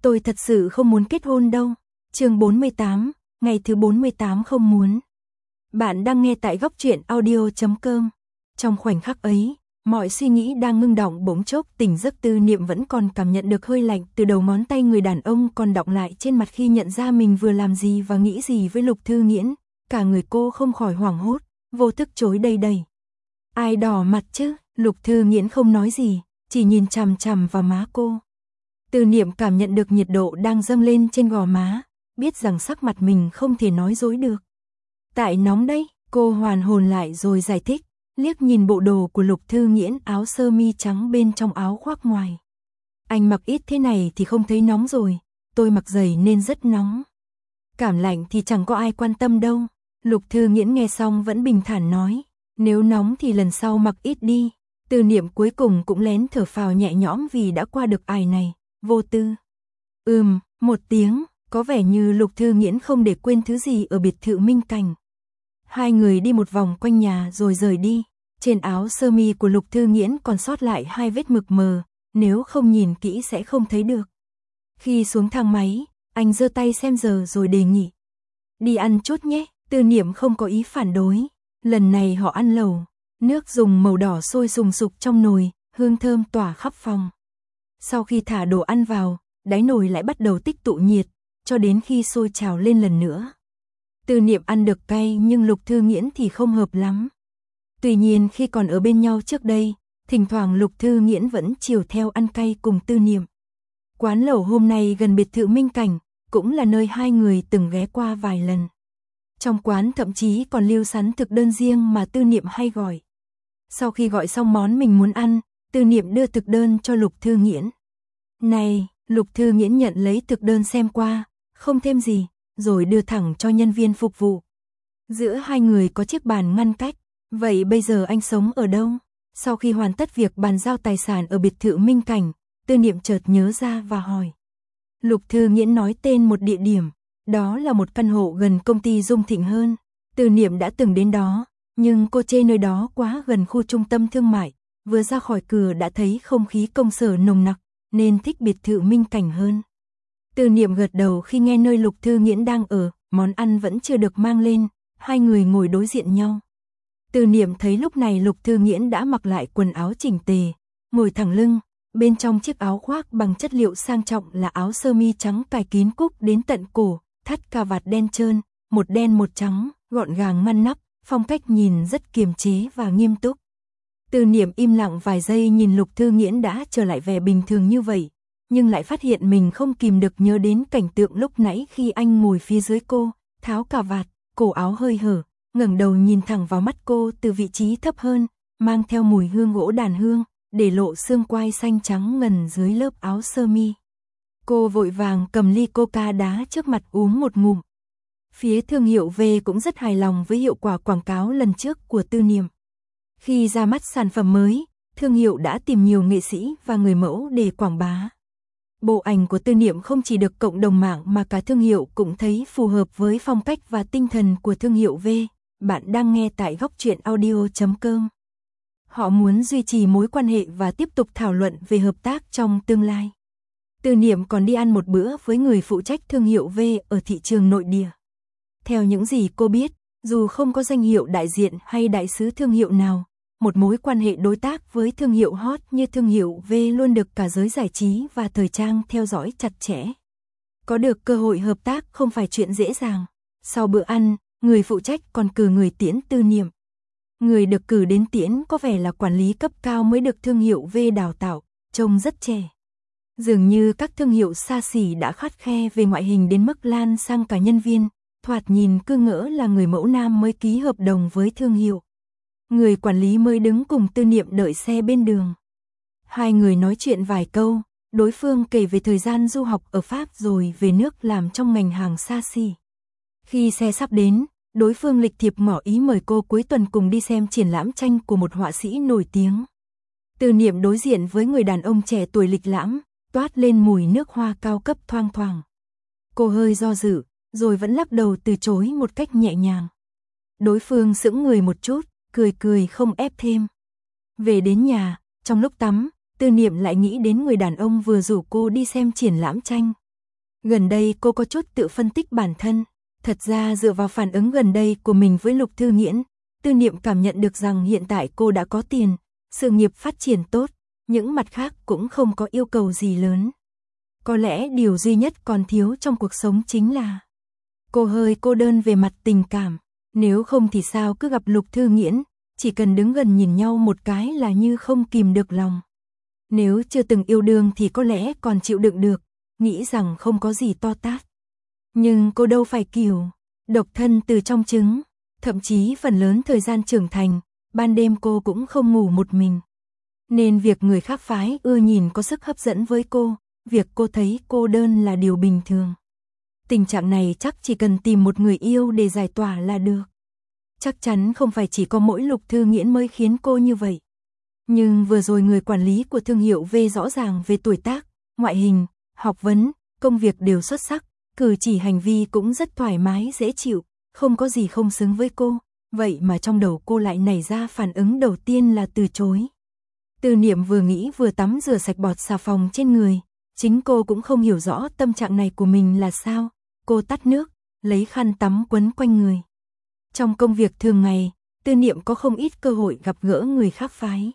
Tôi thật sự không muốn kết hôn đâu. Chương 48, ngày thứ 48 không muốn. Bạn đang nghe tại góc truyện audio.com. Trong khoảnh khắc ấy, mọi suy nghĩ đang ngưng đọng bỗng chốc tỉnh giấc. Tư Niệm vẫn còn cảm nhận được hơi lạnh từ đầu ngón tay người đàn ông còn đọng lại trên mặt khi nhận ra mình vừa làm gì và nghĩ gì với Lục Thư Nghiễn. Cả người cô không khỏi hoảng hốt, vô thức chối đầy đầy. Ai đỏ mặt chứ? Lục Thư Nghiễn không nói gì, chỉ nhìn chằm chằm vào má cô. Tư Niệm cảm nhận được nhiệt độ đang dâng lên trên gò má, biết rằng sắc mặt mình không thể nói dối được. Tại nóng đấy, cô hoàn hồn lại rồi giải thích, liếc nhìn bộ đồ của Lục Thư Nghiễn, áo sơ mi trắng bên trong áo khoác ngoài. Anh mặc ít thế này thì không thấy nóng rồi, tôi mặc dày nên rất nóng. Cảm lạnh thì chẳng có ai quan tâm đâu. Lục Thư Nghiễn nghe xong vẫn bình thản nói, nếu nóng thì lần sau mặc ít đi. Tư Niệm cuối cùng cũng lén thở phào nhẹ nhõm vì đã qua được ải này. Vô tư. Một tiếng, có vẻ như Lục Thư Nghiễn không để quên thứ gì ở biệt thự Minh Cảnh. Hai người đi một vòng quanh nhà rồi rời đi. Trên áo sơ mi của Lục Thư Nghiễn còn sót lại 2 vết mực mờ, nếu không nhìn kỹ sẽ không thấy được. Khi xuống thang máy, anh giơ tay xem giờ rồi đề nghị. Đi ăn chút nhé. Tư Niệm không có ý phản đối. Lần này họ ăn lẩu, nước dùng màu đỏ sôi sùng sục trong nồi, hương thơm tỏa khắp phòng. Sau khi thả đồ ăn vào, đáy nồi lại bắt đầu tích tụ nhiệt, cho đến khi sôi trào lên lần nữa. Tư Niệm ăn được cay nhưng Lục Thư Nghiễn thì không hợp lắm. Tuy nhiên khi còn ở bên nhau trước đây, thỉnh thoảng Lục Thư Nghiễn vẫn chiều theo ăn cay cùng Tư Niệm. Quán lẩu hôm nay gần biệt thự Minh Cảnh, cũng là nơi hai người từng ghé qua vài lần. Trong quán thậm chí còn lưu sẵn thực đơn riêng mà Tư Niệm hay gọi. Sau khi gọi xong món mình muốn ăn, Tư Niệm đưa thực đơn cho Lục Thư Nghiễn. Này, Lục Thư Nghiễn nhận lấy thực đơn xem qua, không thêm gì, rồi đưa thẳng cho nhân viên phục vụ. Giữa hai người có chiếc bàn ngăn cách, vậy bây giờ anh sống ở đâu? Sau khi hoàn tất việc bàn giao tài sản ở biệt thự Minh Cảnh, Tư Niệm chợt nhớ ra và hỏi. Lục Thư Nghiễn nói tên một địa điểm, đó là một căn hộ gần công ty Dung Thịnh Hơn. Tư Niệm đã từng đến đó, nhưng cô chê nơi đó quá gần khu trung tâm thương mại, vừa ra khỏi cửa đã thấy không khí công sở nồng nặc, nên thích biệt thự Minh Cảnh hơn. Tư Niệm gật đầu khi nghe nơi Lục Thư Nghiễn đang ở, món ăn vẫn chưa được mang lên, hai người ngồi đối diện nhau. Tư Niệm thấy lúc này Lục Thư Nghiễn đã mặc lại quần áo chỉnh tề, ngồi thẳng lưng, bên trong chiếc áo khoác bằng chất liệu sang trọng là áo sơ mi trắng cài kín cúc đến tận cổ, thắt cà vạt đen trơn, một đen một trắng, gọn gàng ngăn nắp, phong cách nhìn rất kiềm chế và nghiêm túc. Tư Niệm im lặng vài giây nhìn Lục Thư Nghiễn đã trở lại vẻ bình thường như vậy, nhưng lại phát hiện mình không kìm được nhớ đến cảnh tượng lúc nãy khi anh ngồi phía dưới cô, tháo cà vạt, cổ áo hơi hở, ngẩng đầu nhìn thẳng vào mắt cô từ vị trí thấp hơn, mang theo mùi hương gỗ đàn hương, để lộ xương quai xanh trắng ngần dưới lớp áo sơ mi. Cô vội vàng cầm ly coca đá trước mặt uống một ngụm. Phía thương hiệu V cũng rất hài lòng với hiệu quả quảng cáo lần trước của Tư Niệm. Khi ra mắt sản phẩm mới, thương hiệu đã tìm nhiều nghệ sĩ và người mẫu để quảng bá. Bộ ảnh của Tư Niệm không chỉ được cộng đồng mạng mà cả thương hiệu cũng thấy phù hợp với phong cách và tinh thần của thương hiệu V. Bạn đang nghe tại góc truyện audio.com. Họ muốn duy trì mối quan hệ và tiếp tục thảo luận về hợp tác trong tương lai. Tư Niệm còn đi ăn một bữa với người phụ trách thương hiệu V ở thị trường nội địa. Theo những gì cô biết, dù không có danh hiệu đại diện hay đại sứ thương hiệu nào, một mối quan hệ đối tác với thương hiệu hot như thương hiệu V luôn được cả giới giải trí và thời trang theo dõi chặt chẽ. Có được cơ hội hợp tác không phải chuyện dễ dàng. Sau bữa ăn, người phụ trách còn cử người tiễn Tư Niệm. Người được cử đến tiễn có vẻ là quản lý cấp cao mới được thương hiệu V đào tạo, trông rất trẻ. Dường như các thương hiệu xa xỉ đã khắt khe về ngoại hình đến mức lan sang cả nhân viên, thoạt nhìn cứ ngỡ là người mẫu nam mới ký hợp đồng với thương hiệu. Người quản lý mới đứng cùng Tư Niệm đợi xe bên đường. Hai người nói chuyện vài câu, đối phương kể về thời gian du học ở Pháp rồi về nước làm trong ngành hàng xa xỉ. Khi xe sắp đến, đối phương lịch thiệp ngỏ ý mời cô cuối tuần cùng đi xem triển lãm tranh của một họa sĩ nổi tiếng. Tư Niệm đối diện với người đàn ông trẻ tuổi lịch lãm, toát lên mùi nước hoa cao cấp thoang thoảng. Cô hơi do dự, rồi vẫn lắc đầu từ chối một cách nhẹ nhàng. Đối phương sững người một chút, cười cười không ép thêm. Về đến nhà, trong lúc tắm, Tư Niệm lại nghĩ đến người đàn ông vừa rủ cô đi xem triển lãm tranh, Gần đây cô có chút tự phân tích bản thân. Thật ra dựa vào phản ứng gần đây của mình với Lục Thư Nghiễn, Tư Niệm cảm nhận được rằng hiện tại cô đã có tiền, sự nghiệp phát triển tốt, những mặt khác cũng không có yêu cầu gì lớn. Có lẽ điều duy nhất còn thiếu trong cuộc sống chính là cô hơi cô đơn về mặt tình cảm, nếu không thì sao cứ gặp Lục Thư Nghiễn, chỉ cần đứng gần nhìn nhau một cái là như không kìm được lòng. Nếu chưa từng yêu đương thì có lẽ còn chịu đựng được, nghĩ rằng không có gì to tát. Nhưng cô đâu phải kiểu độc thân từ trong trứng, thậm chí phần lớn thời gian trưởng thành, ban đêm cô cũng không ngủ một mình. Nên việc người khác phái ưa nhìn có sức hấp dẫn với cô, việc cô thấy cô đơn là điều bình thường. Tình trạng này chắc chỉ cần tìm một người yêu để giải tỏa là được. Chắc chắn không phải chỉ có mỗi Lục Thư Nghiễn mới khiến cô như vậy. Nhưng vừa rồi người quản lý của thương hiệu V rõ ràng về tuổi tác, ngoại hình, học vấn, công việc đều xuất sắc, cử chỉ hành vi cũng rất thoải mái dễ chịu, không có gì không xứng với cô. Vậy mà trong đầu cô lại nảy ra phản ứng đầu tiên là từ chối. Tư Niệm vừa nghĩ vừa tắm rửa sạch bọt xà phòng trên người, chính cô cũng không hiểu rõ tâm trạng này của mình là sao. Cô tắt nước, lấy khăn tắm quấn quanh người. Trong công việc thường ngày, Tư Niệm có không ít cơ hội gặp gỡ người khác phái.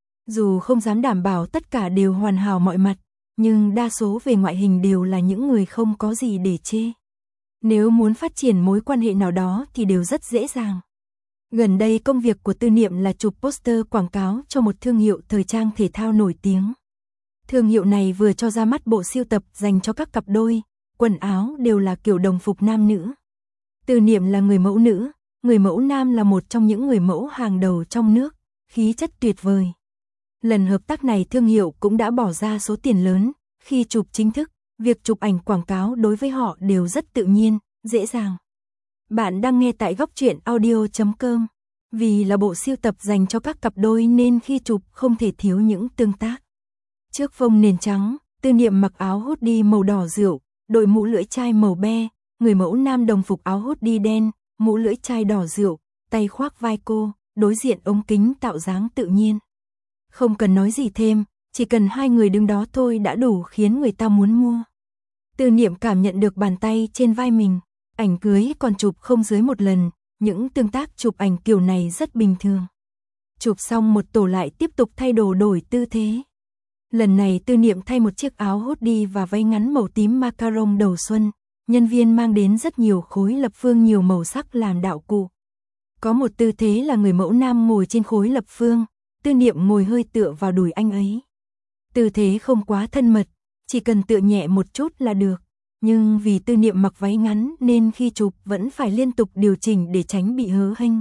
Dù không dám đảm bảo tất cả đều hoàn hảo mọi mặt, nhưng đa số về ngoại hình đều là những người không có gì để chê. Nếu muốn phát triển mối quan hệ nào đó thì đều rất dễ dàng. Gần đây công việc của Tư Niệm là chụp poster quảng cáo cho một thương hiệu thời trang thể thao nổi tiếng. Thương hiệu này vừa cho ra mắt bộ sưu tập dành cho các cặp đôi, quần áo đều là kiểu đồng phục nam nữ. Tư Niệm là người mẫu nữ, người mẫu nam là một trong những người mẫu hàng đầu trong nước, khí chất tuyệt vời. Lần hợp tác này thương hiệu cũng đã bỏ ra số tiền lớn, khi chụp chính thức, việc chụp ảnh quảng cáo đối với họ đều rất tự nhiên, dễ dàng. Bạn đang nghe tại góc truyện audio.com. Vì là bộ sưu tập dành cho các cặp đôi nên khi chụp không thể thiếu những tương tác. Trước phông nền trắng, Tư Niệm mặc áo hoodie màu đỏ rượu, đội mũ lưỡi chai màu be, người mẫu nam đồng phục áo hoodie đen, mũ lưỡi chai đỏ rượu, tay khoác vai cô, đối diện ống kính tạo dáng tự nhiên. Không cần nói gì thêm, chỉ cần hai người đứng đó thôi đã đủ khiến người ta muốn mua. Tư Niệm cảm nhận được bàn tay trên vai mình, ảnh cưới còn chụp không dưới một lần, những tương tác chụp ảnh kiểu này rất bình thường. Chụp xong một tổ lại tiếp tục thay đồ đổi tư thế. Lần này Tư Niệm thay một chiếc áo hoodie và váy ngắn màu tím macaron đầu xuân, nhân viên mang đến rất nhiều khối lập phương nhiều màu sắc làm đạo cụ. Có một tư thế là người mẫu nam ngồi trên khối lập phương, Tư Niệm ngồi hơi tựa vào đùi anh ấy. Tư thế không quá thân mật, chỉ cần tựa nhẹ một chút là được. Nhưng vì Tư Niệm mặc váy ngắn nên khi chụp vẫn phải liên tục điều chỉnh để tránh bị hớ hênh.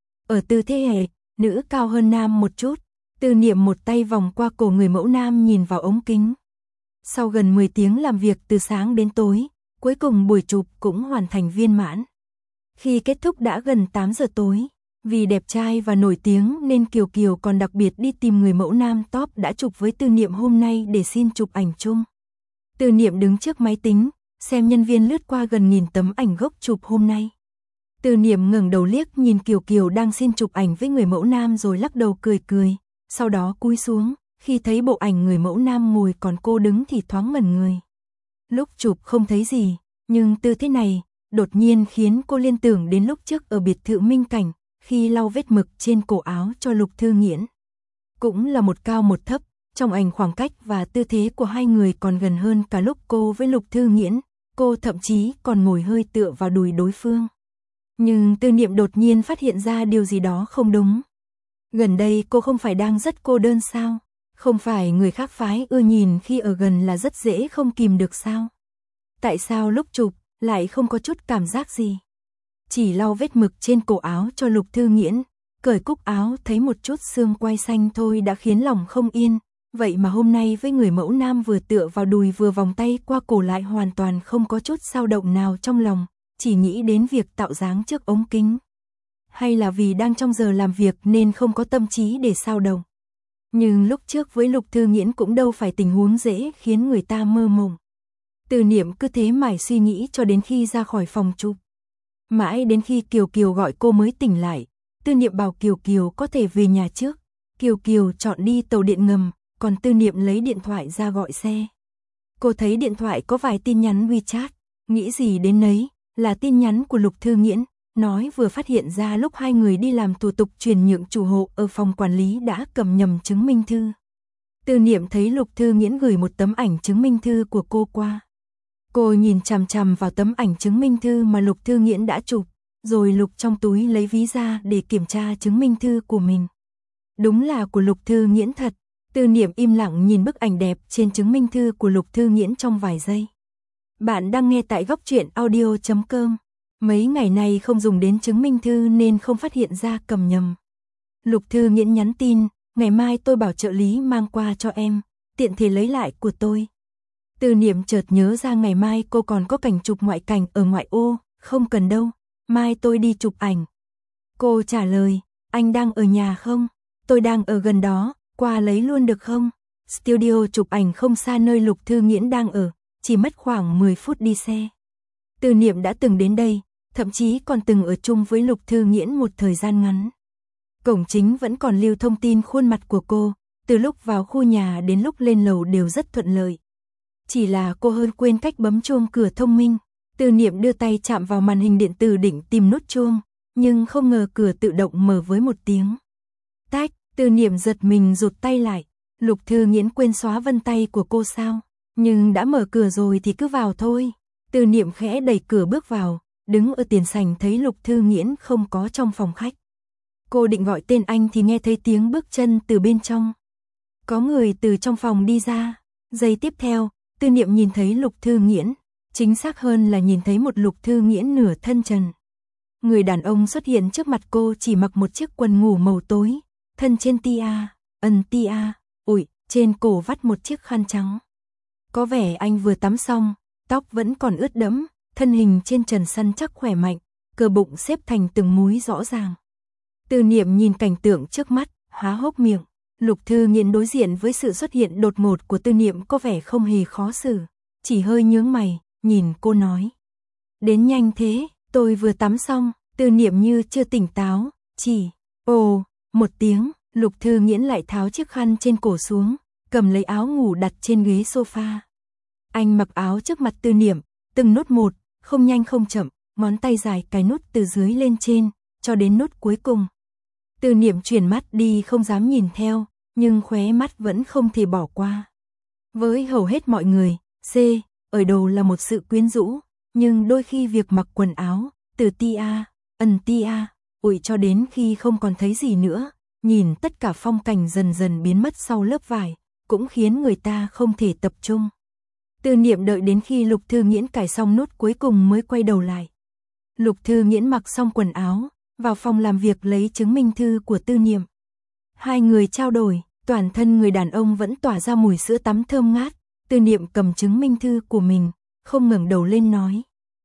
Ở tư thế hè, nữ cao hơn nam một chút, Tư Niệm một tay vòng qua cổ người mẫu nam nhìn vào ống kính. Sau gần 10 tiếng làm việc từ sáng đến tối, cuối cùng buổi chụp cũng hoàn thành viên mãn. Khi kết thúc đã gần 8 giờ tối, vì đẹp trai và nổi tiếng nên Kiều Kiều còn đặc biệt đi tìm người mẫu nam top đã chụp với Tư Niệm hôm nay để xin chụp ảnh chung. Tư Niệm đứng trước máy tính, xem nhân viên lướt qua gần 1000 tấm ảnh gốc chụp hôm nay. Tư Niệm ngẩng đầu liếc nhìn Kiều Kiều đang xin chụp ảnh với người mẫu nam rồi lắc đầu cười cười, sau đó cúi xuống, khi thấy bộ ảnh người mẫu nam ngồi còn cô đứng thì thoáng ngẩn người. Lúc chụp không thấy gì, nhưng tư thế này đột nhiên khiến cô liên tưởng đến lúc trước ở biệt thự Minh Cảnh, khi lau vết mực trên cổ áo cho Lục Thư Nghiễn. Cũng là một cao một thấp, trong ảnh khoảng cách và tư thế của hai người còn gần hơn cả lúc cô với Lục Thư Nghiễn, cô thậm chí còn ngồi hơi tựa vào đùi đối phương. Nhưng Tư Niệm đột nhiên phát hiện ra điều gì đó không đúng. Gần đây cô không phải đang rất cô đơn sao? Không phải người khác phái ưa nhìn khi ở gần là rất dễ không kìm được sao? Tại sao lúc chụp lại không có chút cảm giác gì? Chỉ lau vết mực trên cổ áo cho Lục Thư Nghiễn, cởi cúc áo thấy một chút xương quai xanh thôi đã khiến lòng không yên. Vậy mà hôm nay với người mẫu nam vừa tựa vào đùi vừa vòng tay qua cổ lại hoàn toàn không có chút dao động nào trong lòng, chỉ nghĩ đến việc tạo dáng trước ống kính. Hay là vì đang trong giờ làm việc nên không có tâm trí để sao động. Nhưng lúc trước với Lục Thư Nghiễn cũng đâu phải tình huống dễ khiến người ta mơ mộng. Tư Niệm cứ thế mải suy nghĩ cho đến khi ra khỏi phòng chụp. Mãi đến khi Kiều Kiều gọi cô mới tỉnh lại, Tư Niệm bảo Kiều Kiều có thể về nhà trước. Kiều Kiều chọn đi tàu điện ngầm, còn Tư Niệm lấy điện thoại ra gọi xe. Cô thấy điện thoại có vài tin nhắn WeChat, nghĩ gì đến nấy, là tin nhắn của Lục Thư Nghiễn, nói vừa phát hiện ra lúc hai người đi làm thủ tục chuyển nhượng chủ hộ ở phòng quản lý đã cầm nhầm chứng minh thư. Tư Niệm thấy Lục Thư Nghiễn gửi một tấm ảnh chứng minh thư của cô qua. Cô nhìn chằm chằm vào tấm ảnh chứng minh thư mà Lục Thư Nghiễn đã chụp, rồi lục trong túi lấy ví ra để kiểm tra chứng minh thư của mình. Đúng là của Lục Thư Nghiễn thật. Tư Niệm im lặng nhìn bức ảnh đẹp trên chứng minh thư của Lục Thư Nghiễn trong vài giây. Bạn đang nghe tại góc truyện audio.com. Mấy ngày nay không dùng đến chứng minh thư nên không phát hiện ra cầm nhầm. Lục Thư Nghiễn nhắn tin, ngày mai tôi bảo trợ lý mang qua cho em, tiện thể lấy lại của tôi. Tư Niệm chợt nhớ ra ngày mai cô còn có cảnh chụp ngoại cảnh ở ngoại ô, không cần đâu, mai tôi đi chụp ảnh. Cô trả lời, anh đang ở nhà không? Tôi đang ở gần đó, qua lấy luôn được không? Studio chụp ảnh không xa nơi Lục Thư Nghiễn đang ở, chỉ mất khoảng 10 phút đi xe. Tư Niệm đã từng đến đây, thậm chí còn từng ở chung với Lục Thư Nghiễn một thời gian ngắn. Cổng chính vẫn còn lưu thông tin khuôn mặt của cô, từ lúc vào khu nhà đến lúc lên lầu đều rất thuận lợi. Chỉ là cô hơi quên cách bấm chuông cửa thông minh. Tư Niệm đưa tay chạm vào màn hình điện tử định tìm nút chuông, nhưng không ngờ cửa tự động mở với một tiếng. Tách, Tư Niệm giật mình rụt tay lại. Lục Thư Nghiễn quên xóa vân tay của cô sao? Nhưng đã mở cửa rồi thì cứ vào thôi. Tư Niệm khẽ đẩy cửa bước vào, đứng ở tiền sảnh thấy Lục Thư Nghiễn không có trong phòng khách. Cô định gọi tên anh thì nghe thấy tiếng bước chân từ bên trong. Có người từ trong phòng đi ra. Giây tiếp theo, Tư Niệm nhìn thấy Lục Thư Nghiễn, chính xác hơn là nhìn thấy một Lục Thư Nghiễn nửa thân trần. Người đàn ông xuất hiện trước mặt cô chỉ mặc một chiếc quần ngủ màu tối, thân trên tia, trên cổ vắt một chiếc khăn trắng. Có vẻ anh vừa tắm xong, tóc vẫn còn ướt đẫm, thân hình trên trần săn chắc khỏe mạnh, cơ bụng xếp thành từng múi rõ ràng. Tư Niệm nhìn cảnh tượng trước mắt, há hốc miệng. Lục Thư Nghiễn đối diện với sự xuất hiện đột ngột của Tư Niệm có vẻ không hề khó xử, chỉ hơi nhướng mày, nhìn cô nói. Đến nhanh thế, tôi vừa tắm xong. Tư Niệm như chưa tỉnh táo, chỉ, một tiếng, Lục Thư Nghiễn lại tháo chiếc khăn trên cổ xuống, cầm lấy áo ngủ đặt trên ghế sofa. Anh mặc áo trước mặt Tư Niệm, từng nốt một, không nhanh không chậm, ngón tay dài cài nút từ dưới lên trên, cho đến nút cuối cùng. Tư Niệm chuyển mắt đi không dám nhìn theo, nhưng khóe mắt vẫn không thể bỏ qua. Với hầu hết mọi người, ở đầu là một sự quyến rũ, nhưng đôi khi việc mặc quần áo, từ cho đến khi không còn thấy gì nữa, nhìn tất cả phong cảnh dần dần biến mất sau lớp vải, cũng khiến người ta không thể tập trung. Tư Niệm đợi đến khi Lục Thư Nghiễn cài xong nút cuối cùng mới quay đầu lại. Lục Thư Nghiễn mặc xong quần áo, vào phòng làm việc lấy chứng minh thư của Tư Niệm. Hai người trao đổi, toàn thân người đàn ông vẫn tỏa ra mùi sữa tắm thơm ngát. Tư Niệm cầm chứng minh thư của mình, không ngẩng đầu lên nói.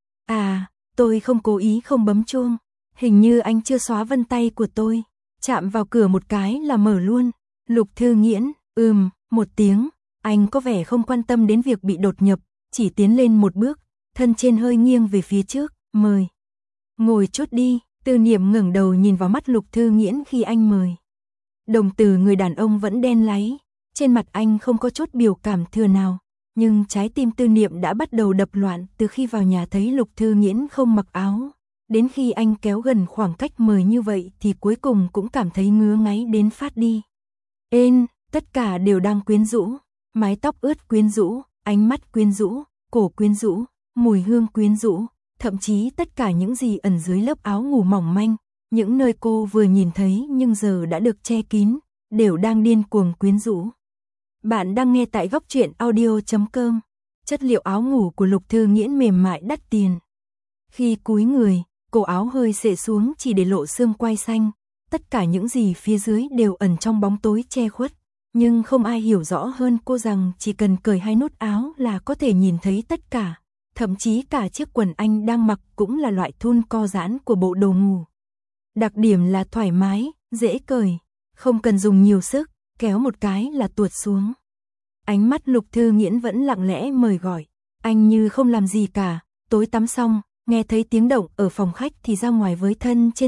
Tôi không cố ý không bấm chuông, hình như anh chưa xóa vân tay của tôi. Chạm vào cửa một cái là mở luôn. Lục Thư Nghiễn, một tiếng, anh có vẻ không quan tâm đến việc bị đột nhập, chỉ tiến lên một bước, thân trên hơi nghiêng về phía trước, mời. Ngồi chút đi. Tư Niệm ngẩng đầu nhìn vào mắt Lục Thư Nghiễn khi anh mời. Đồng tử người đàn ông vẫn đen láy, trên mặt anh không có chút biểu cảm thừa nào, nhưng trái tim Tư Niệm đã bắt đầu đập loạn từ khi vào nhà thấy Lục Thư Nghiễn không mặc áo. Đến khi anh kéo gần khoảng cách mời như vậy thì cuối cùng cũng cảm thấy ngứa ngáy đến phát đi. Tất cả đều đang quyến rũ, mái tóc ướt quyến rũ, ánh mắt quyến rũ, cổ quyến rũ, mùi hương quyến rũ. Thậm chí tất cả những gì ẩn dưới lớp áo ngủ mỏng manh, những nơi cô vừa nhìn thấy nhưng giờ đã được che kín, đều đang điên cuồng quyến rũ. Bạn đang nghe tại góc truyện audio.com. Chất liệu áo ngủ của Lục Thư Nghiễn mềm mại đắt tiền. Khi cúi người, cổ áo hơi xệ xuống chỉ để lộ xương quai xanh, tất cả những gì phía dưới đều ẩn trong bóng tối che khuất. Nhưng không ai hiểu rõ hơn cô rằng chỉ cần cởi hai nút áo là có thể nhìn thấy tất cả. Thậm chí cả chiếc quần anh đang mặc cũng là loại thun co giãn của bộ đồ ngủ. Đặc điểm là thoải mái, dễ cởi, không cần dùng nhiều sức, kéo một cái là tuột xuống. Ánh mắt Lục Thư Nghiễn vẫn lặng lẽ mời gọi, anh như không làm gì cả, tối tắm xong, nghe thấy tiếng động ở phòng khách thì ra ngoài với thân trên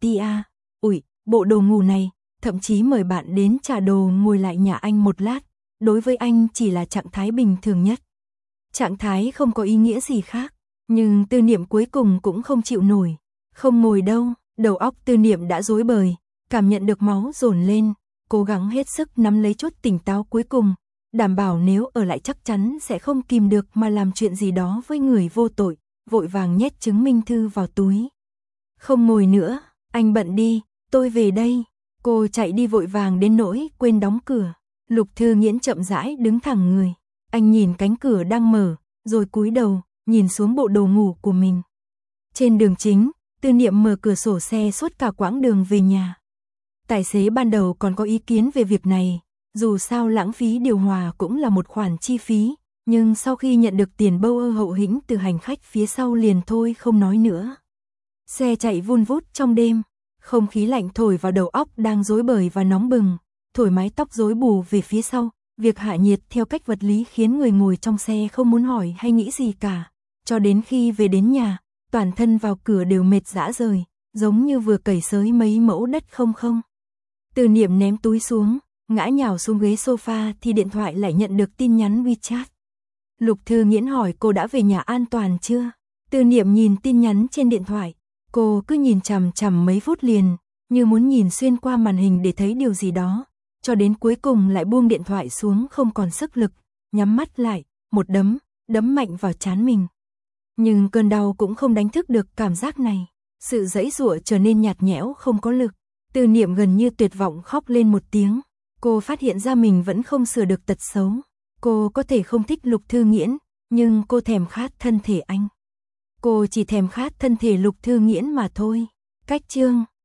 bộ đồ ngủ này, thậm chí mời bạn đến trả đồ ngồi lại nhà anh một lát, đối với anh chỉ là trạng thái bình thường nhất. Trạng thái không có ý nghĩa gì khác, nhưng Tư Niệm cuối cùng cũng không chịu nổi. Không ngồi đâu, đầu óc Tư Niệm đã rối bời, cảm nhận được máu dồn lên, cố gắng hết sức nắm lấy chút tỉnh táo cuối cùng, đảm bảo nếu ở lại chắc chắn sẽ không kìm được mà làm chuyện gì đó với người vô tội, vội vàng nhét chứng minh thư vào túi. Không ngồi nữa, anh bận đi, tôi về đây. Cô chạy đi vội vàng đến nỗi quên đóng cửa. Lục Thư Nghiễn chậm rãi đứng thẳng người. Anh nhìn cánh cửa đang mở, rồi cúi đầu, nhìn xuống bộ đồ ngủ của mình. Trên đường chính, Tư Niệm mở cửa sổ xe suốt cả quãng đường về nhà. Tài xế ban đầu còn có ý kiến về việc này, dù sao lãng phí điều hòa cũng là một khoản chi phí, nhưng sau khi nhận được tiền bâu ơ hậu hĩnh từ hành khách phía sau liền thôi không nói nữa. Xe chạy vun vút trong đêm, không khí lạnh thổi vào đầu óc đang rối bời và nóng bừng, thổi mái tóc rối bù về phía sau, việc hạ nhiệt theo cách vật lý khiến người ngồi trong xe không muốn hỏi hay nghĩ gì cả, cho đến khi về đến nhà, toàn thân vào cửa đều mệt rã rời, giống như vừa cày xới mấy mẫu đất không. Tư Niệm ném túi xuống, ngã nhào xuống ghế sofa thì điện thoại lại nhận được tin nhắn WeChat. Lục Thư Nghiễn hỏi cô đã về nhà an toàn chưa? Tư Niệm nhìn tin nhắn trên điện thoại, cô cứ nhìn chằm chằm mấy phút liền, như muốn nhìn xuyên qua màn hình để thấy điều gì đó, cho đến cuối cùng lại buông điện thoại xuống không còn sức lực, nhắm mắt lại, một đấm mạnh vào trán mình. Nhưng cơn đau cũng không đánh thức được cảm giác này, sự giãy giụa trở nên nhạt nhẽo không có lực. Tư Niệm gần như tuyệt vọng khóc lên một tiếng, cô phát hiện ra mình vẫn không sửa được tật xấu. Cô có thể không thích Lục Thư Nghiễn, nhưng cô thèm khát thân thể anh. Cô chỉ thèm khát thân thể Lục Thư Nghiễn mà thôi. Cách chương